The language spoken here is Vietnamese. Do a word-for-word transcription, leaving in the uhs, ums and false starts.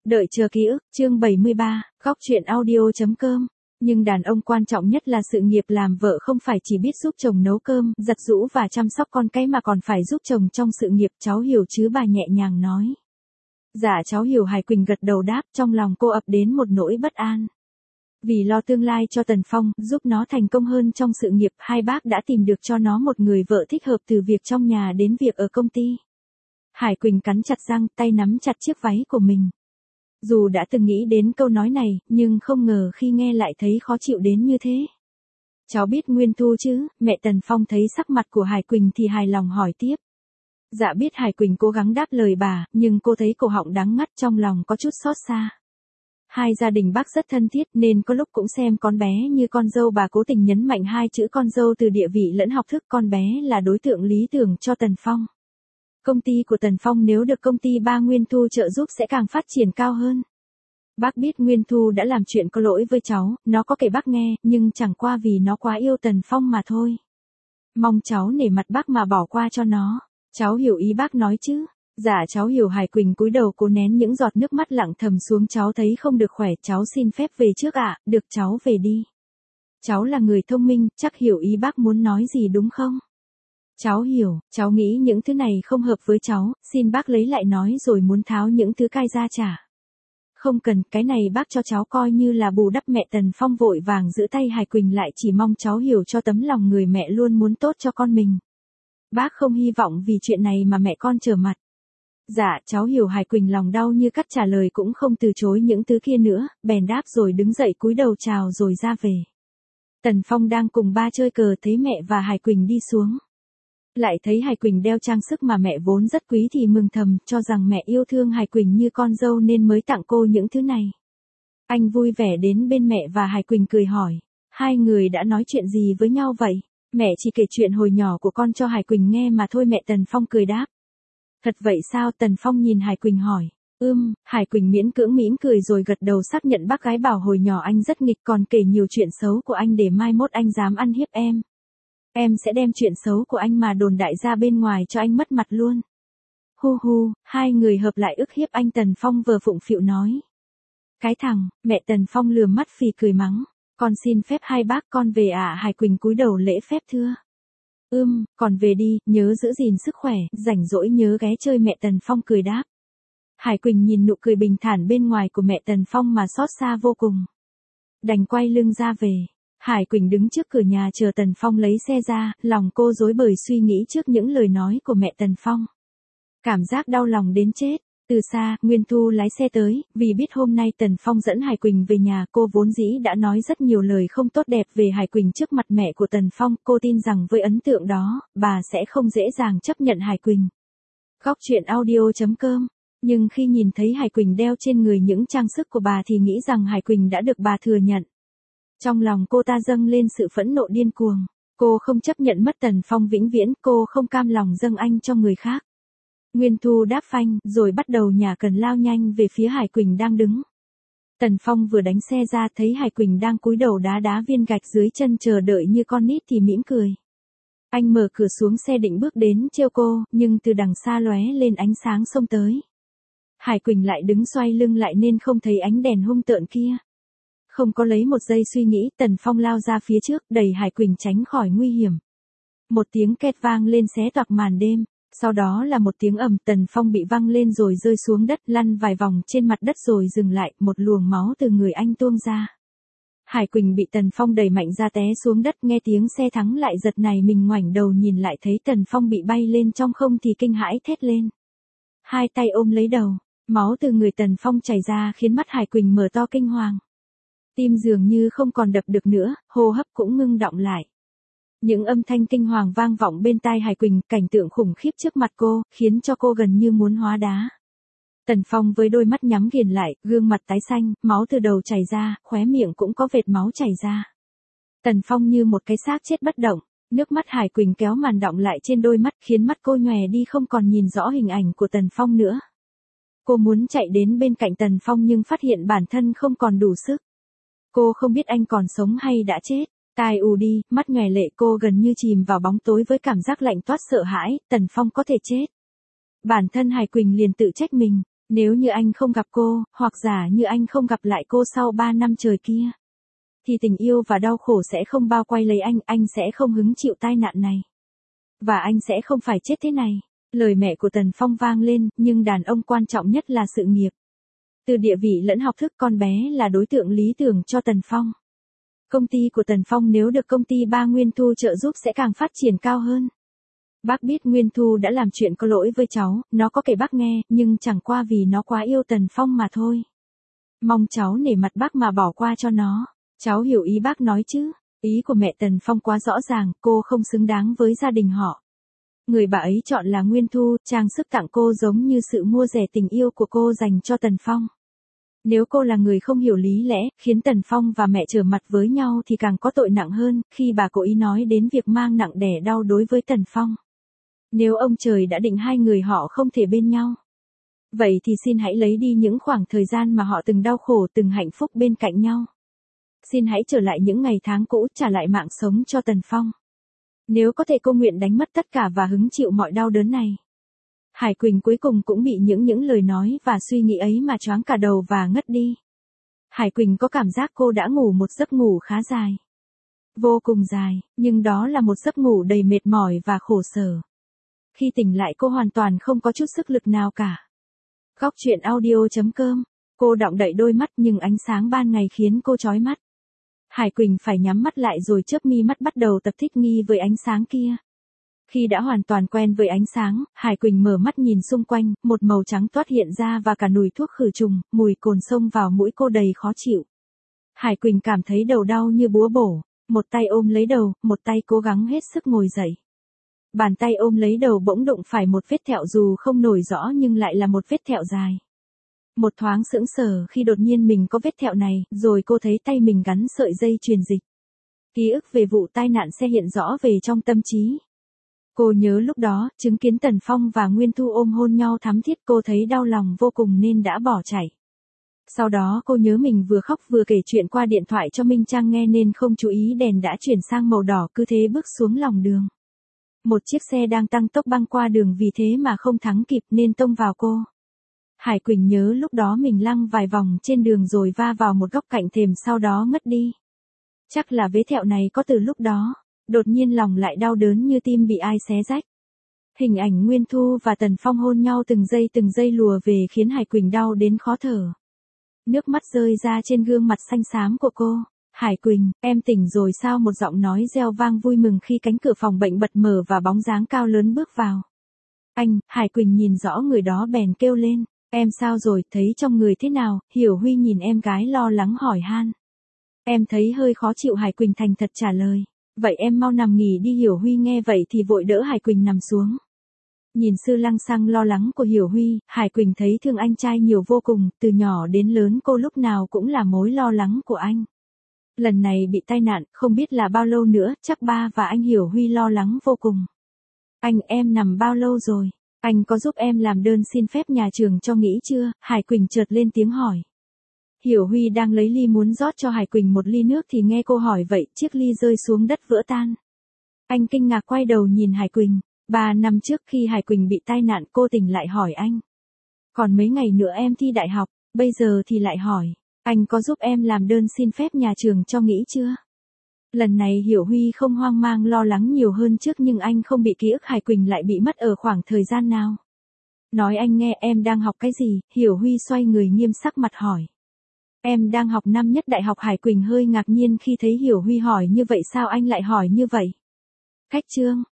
Đợi chờ ký ức, chương bảy mươi ba, góc truyện audio.com. Nhưng đàn ông quan trọng nhất là sự nghiệp làm vợ không phải chỉ biết giúp chồng nấu cơm, giặt giũ và chăm sóc con cái mà còn phải giúp chồng trong sự nghiệp, cháu hiểu chứ, bà nhẹ nhàng nói. Dạ cháu hiểu, Hải Quỳnh gật đầu đáp, trong lòng cô ập đến một nỗi bất an. Vì lo tương lai cho Tần Phong, giúp nó thành công hơn trong sự nghiệp, hai bác đã tìm được cho nó một người vợ thích hợp từ việc trong nhà đến việc ở công ty. Hải Quỳnh cắn chặt răng, tay nắm chặt chiếc váy của mình. Dù đã từng nghĩ đến câu nói này, nhưng không ngờ khi nghe lại thấy khó chịu đến như thế. Cháu biết Nguyên Thu chứ? Mẹ Tần Phong thấy sắc mặt của Hải Quỳnh thì hài lòng hỏi tiếp. Dạ biết, Hải Quỳnh cố gắng đáp lời bà, nhưng cô thấy cổ họng đắng ngắt, trong lòng có chút xót xa. Hai gia đình bác rất thân thiết nên có lúc cũng xem con bé như con dâu, bà cố tình nhấn mạnh hai chữ con dâu từ địa vị lẫn học thức, con bé là đối tượng lý tưởng cho Tần Phong. Công ty của Tần Phong nếu được công ty ba Nguyên Thu trợ giúp sẽ càng phát triển cao hơn. Bác biết Nguyên Thu đã làm chuyện có lỗi với cháu, nó có kể bác nghe, nhưng chẳng qua vì nó quá yêu Tần Phong mà thôi. Mong cháu nể mặt bác mà bỏ qua cho nó. Cháu hiểu ý bác nói chứ? Dạ cháu hiểu. Hải Quỳnh cúi đầu cố nén những giọt nước mắt lặng thầm xuống. Cháu thấy không được khỏe, cháu xin phép về trước ạ. Được, cháu về đi. Cháu là người thông minh, chắc hiểu ý bác muốn nói gì đúng không? Cháu hiểu, cháu nghĩ những thứ này không hợp với cháu, xin bác lấy lại nói rồi muốn tháo những thứ cai ra trả. Không cần, cái này bác cho cháu coi như là bù đắp. Mẹ Tần Phong vội vàng giữ tay Hải Quỳnh lại, chỉ mong cháu hiểu cho tấm lòng người mẹ luôn muốn tốt cho con mình. Bác không hy vọng vì chuyện này mà mẹ con trở mặt. Dạ, cháu hiểu. Hải Quỳnh lòng đau như cắt, trả lời cũng không từ chối những thứ kia nữa, bèn đáp rồi đứng dậy cúi đầu chào rồi ra về. Tần Phong đang cùng ba chơi cờ thấy mẹ và Hải Quỳnh đi xuống. Lại thấy Hải Quỳnh đeo trang sức mà mẹ vốn rất quý thì mừng thầm, cho rằng mẹ yêu thương Hải Quỳnh như con dâu nên mới tặng cô những thứ này. Anh vui vẻ đến bên mẹ và Hải Quỳnh cười hỏi, hai người đã nói chuyện gì với nhau vậy? Mẹ chỉ kể chuyện hồi nhỏ của con cho Hải Quỳnh nghe mà thôi. Mẹ Tần Phong cười đáp. Thật vậy sao? Tần Phong nhìn Hải Quỳnh hỏi. Ưm, Hải Quỳnh miễn cưỡng mỉm cười rồi gật đầu xác nhận. Bác gái bảo hồi nhỏ anh rất nghịch, còn kể nhiều chuyện xấu của anh để mai mốt anh dám ăn hiếp em. Em sẽ đem chuyện xấu của anh mà đồn đại ra bên ngoài cho anh mất mặt luôn. Hu hu, hai người hợp lại ức hiếp anh. Tần Phong vờ phụng phịu nói. Cái thằng, mẹ Tần Phong lườm mắt phì cười mắng. Con xin phép hai bác, con về ạ. À? Hải Quỳnh cúi đầu lễ phép thưa. Ưm, còn về đi, nhớ giữ gìn sức khỏe, rảnh rỗi nhớ ghé chơi. Mẹ Tần Phong cười đáp. Hải Quỳnh nhìn nụ cười bình thản bên ngoài của mẹ Tần Phong mà xót xa vô cùng. Đành quay lưng ra về. Hải Quỳnh đứng trước cửa nhà chờ Tần Phong lấy xe ra, lòng cô rối bời suy nghĩ trước những lời nói của mẹ Tần Phong. Cảm giác đau lòng đến chết. Từ xa, Nguyên Thu lái xe tới, vì biết hôm nay Tần Phong dẫn Hải Quỳnh về nhà, cô vốn dĩ đã nói rất nhiều lời không tốt đẹp về Hải Quỳnh trước mặt mẹ của Tần Phong, cô tin rằng với ấn tượng đó, bà sẽ không dễ dàng chấp nhận Hải Quỳnh. Góc truyện audio.com. Nhưng khi nhìn thấy Hải Quỳnh đeo trên người những trang sức của bà thì nghĩ rằng Hải Quỳnh đã được bà thừa nhận. Trong lòng cô ta dâng lên sự phẫn nộ điên cuồng. Cô không chấp nhận mất Tần Phong vĩnh viễn, cô không cam lòng dâng anh cho người khác. Nguyên Thu đáp phanh, rồi bắt đầu nhả cần lao nhanh về phía Hải Quỳnh đang đứng. Tần Phong vừa đánh xe ra thấy Hải Quỳnh đang cúi đầu đá đá viên gạch dưới chân chờ đợi như con nít thì mỉm cười. Anh mở cửa xuống xe định bước đến trêu cô, nhưng từ đằng xa lóe lên ánh sáng xông tới. Hải Quỳnh lại đứng xoay lưng lại nên không thấy ánh đèn hung tợn kia. Không có lấy một giây suy nghĩ, Tần Phong lao ra phía trước, đẩy Hải Quỳnh tránh khỏi nguy hiểm. Một tiếng két vang lên xé toạc màn đêm, sau đó là một tiếng ầm, Tần Phong bị văng lên rồi rơi xuống đất, lăn vài vòng trên mặt đất rồi dừng lại, một luồng máu từ người anh tuôn ra. Hải Quỳnh bị Tần Phong đẩy mạnh ra té xuống đất, nghe tiếng xe thắng lại giật này mình ngoảnh đầu nhìn lại thấy Tần Phong bị bay lên trong không thì kinh hãi thét lên. Hai tay ôm lấy đầu, máu từ người Tần Phong chảy ra khiến mắt Hải Quỳnh mở to kinh hoàng. Tim dường như không còn đập được nữa, hô hấp cũng ngưng đọng lại. Những âm thanh kinh hoàng vang vọng bên tai Hải Quỳnh, cảnh tượng khủng khiếp trước mặt cô, khiến cho cô gần như muốn hóa đá. Tần Phong với đôi mắt nhắm nghiền lại, gương mặt tái xanh, máu từ đầu chảy ra, khóe miệng cũng có vệt máu chảy ra. Tần Phong như một cái xác chết bất động, nước mắt Hải Quỳnh kéo màn đọng lại trên đôi mắt khiến mắt cô nhòe đi không còn nhìn rõ hình ảnh của Tần Phong nữa. Cô muốn chạy đến bên cạnh Tần Phong nhưng phát hiện bản thân không còn đủ sức. Cô không biết anh còn sống hay đã chết. Tai ù đi, mắt nhòe lệ, cô gần như chìm vào bóng tối với cảm giác lạnh toát sợ hãi, Tần Phong có thể chết. Bản thân Hải Quỳnh liền tự trách mình, Nếu như anh không gặp cô, hoặc giả như anh không gặp lại cô sau ba năm trời kia, thì tình yêu và đau khổ sẽ không bao quay lấy anh, anh sẽ không hứng chịu tai nạn này. Và anh sẽ không phải chết thế này. Lời mẹ của Tần Phong vang lên, nhưng đàn ông quan trọng nhất là sự nghiệp. Từ địa vị lẫn học thức, con bé là đối tượng lý tưởng cho Tần Phong. Công ty của Tần Phong nếu được công ty ba Nguyên Thu trợ giúp sẽ càng phát triển cao hơn. Bác biết Nguyên Thu đã làm chuyện có lỗi với cháu, nó có kể bác nghe, nhưng chẳng qua vì nó quá yêu Tần Phong mà thôi. Mong cháu nể mặt bác mà bỏ qua cho nó. Cháu hiểu ý bác nói chứ. Ý của mẹ Tần Phong quá rõ ràng, cô không xứng đáng với gia đình họ. Người bà ấy chọn là Nguyên Thu, trang sức tặng cô giống như sự mua rẻ tình yêu của cô dành cho Tần Phong. Nếu cô là người không hiểu lý lẽ, khiến Tần Phong và mẹ trở mặt với nhau thì càng có tội nặng hơn, khi bà cố ý nói đến việc mang nặng đẻ đau đối với Tần Phong. Nếu ông trời đã định hai người họ không thể bên nhau, vậy thì xin hãy lấy đi những khoảng thời gian mà họ từng đau khổ, từng hạnh phúc bên cạnh nhau. Xin hãy trở lại những ngày tháng cũ, trả lại mạng sống cho Tần Phong. Nếu có thể cô nguyện đánh mất tất cả và hứng chịu mọi đau đớn này. Hải Quỳnh cuối cùng cũng bị những những lời nói và suy nghĩ ấy mà choáng cả đầu và ngất đi. Hải Quỳnh có cảm giác cô đã ngủ một giấc ngủ khá dài. Vô cùng dài, nhưng đó là một giấc ngủ đầy mệt mỏi và khổ sở. Khi tỉnh lại cô hoàn toàn không có chút sức lực nào cả. Góc truyện audio chấm com. Cô đọng đậy đôi mắt nhưng ánh sáng ban ngày khiến cô chói mắt. Hải Quỳnh phải nhắm mắt lại rồi chớp mi mắt bắt đầu tập thích nghi với ánh sáng kia. Khi đã hoàn toàn quen với ánh sáng, Hải Quỳnh mở mắt nhìn xung quanh, một màu trắng toát hiện ra và cả mùi thuốc khử trùng, mùi cồn xông vào mũi cô đầy khó chịu. Hải Quỳnh cảm thấy đầu đau như búa bổ, một tay ôm lấy đầu, một tay cố gắng hết sức ngồi dậy. Bàn tay ôm lấy đầu bỗng đụng phải một vết thẹo dù không nổi rõ nhưng lại là một vết thẹo dài. Một thoáng sững sờ khi đột nhiên mình có vết thẹo này, rồi cô thấy tay mình gắn sợi dây truyền dịch. Ký ức về vụ tai nạn xe hiện rõ về trong tâm trí. Cô nhớ lúc đó, chứng kiến Tần Phong và Nguyên Thu ôm hôn nhau thắm thiết, cô thấy đau lòng vô cùng nên đã bỏ chạy. Sau đó cô nhớ mình vừa khóc vừa kể chuyện qua điện thoại cho Minh Trang nghe nên không chú ý đèn đã chuyển sang màu đỏ, cứ thế bước xuống lòng đường. Một chiếc xe đang tăng tốc băng qua đường vì thế mà không thắng kịp nên tông vào cô. Hải Quỳnh nhớ lúc đó mình lăng vài vòng trên đường rồi va vào một góc cạnh thềm sau đó ngất đi. Chắc là vết thẹo này có từ lúc đó. Đột nhiên lòng lại đau đớn như tim bị ai xé rách. Hình ảnh Nguyên Thu và Tần Phong hôn nhau từng giây từng giây lùa về khiến Hải Quỳnh đau đến khó thở. Nước mắt rơi ra trên gương mặt xanh xám của cô. Hải Quỳnh, em tỉnh rồi sao? Một giọng nói reo vang vui mừng khi cánh cửa phòng bệnh bật mở và bóng dáng cao lớn bước vào. Anh, Hải Quỳnh nhìn rõ người đó bèn kêu lên. Em sao rồi, thấy trong người thế nào? Hiểu Huy nhìn em gái lo lắng hỏi han. Em thấy hơi khó chịu, Hải Quỳnh thành thật trả lời. Vậy em mau nằm nghỉ đi. Hiểu Huy nghe vậy thì vội đỡ Hải Quỳnh nằm xuống. Nhìn sự lăng xăng lo lắng của Hiểu Huy, Hải Quỳnh thấy thương anh trai nhiều vô cùng, từ nhỏ đến lớn cô lúc nào cũng là mối lo lắng của anh. Lần này bị tai nạn, không biết là bao lâu nữa, chắc ba và anh Hiểu Huy lo lắng vô cùng. Anh, em nằm bao lâu rồi? Anh có giúp em làm đơn xin phép nhà trường cho nghỉ chưa? Hải Quỳnh chợt lên tiếng hỏi. Hiểu Huy đang lấy ly muốn rót cho Hải Quỳnh một ly nước thì nghe cô hỏi vậy, chiếc ly rơi xuống đất vỡ tan. Anh kinh ngạc quay đầu nhìn Hải Quỳnh. Ba năm trước khi Hải Quỳnh bị tai nạn cô tỉnh lại hỏi anh. Còn mấy ngày nữa em thi đại học, bây giờ thì lại hỏi. Anh có giúp em làm đơn xin phép nhà trường cho nghỉ chưa? Lần này Hiểu Huy không hoang mang lo lắng nhiều hơn trước nhưng anh không bị ký ức Hải Quỳnh lại bị mất ở khoảng thời gian nào. Nói anh nghe, em đang học cái gì? Hiểu Huy xoay người nghiêm sắc mặt hỏi. Em đang học năm nhất đại học. Hải Quỳnh hơi ngạc nhiên khi thấy Hiểu Huy hỏi như vậy, sao anh lại hỏi như vậy? Khách trương,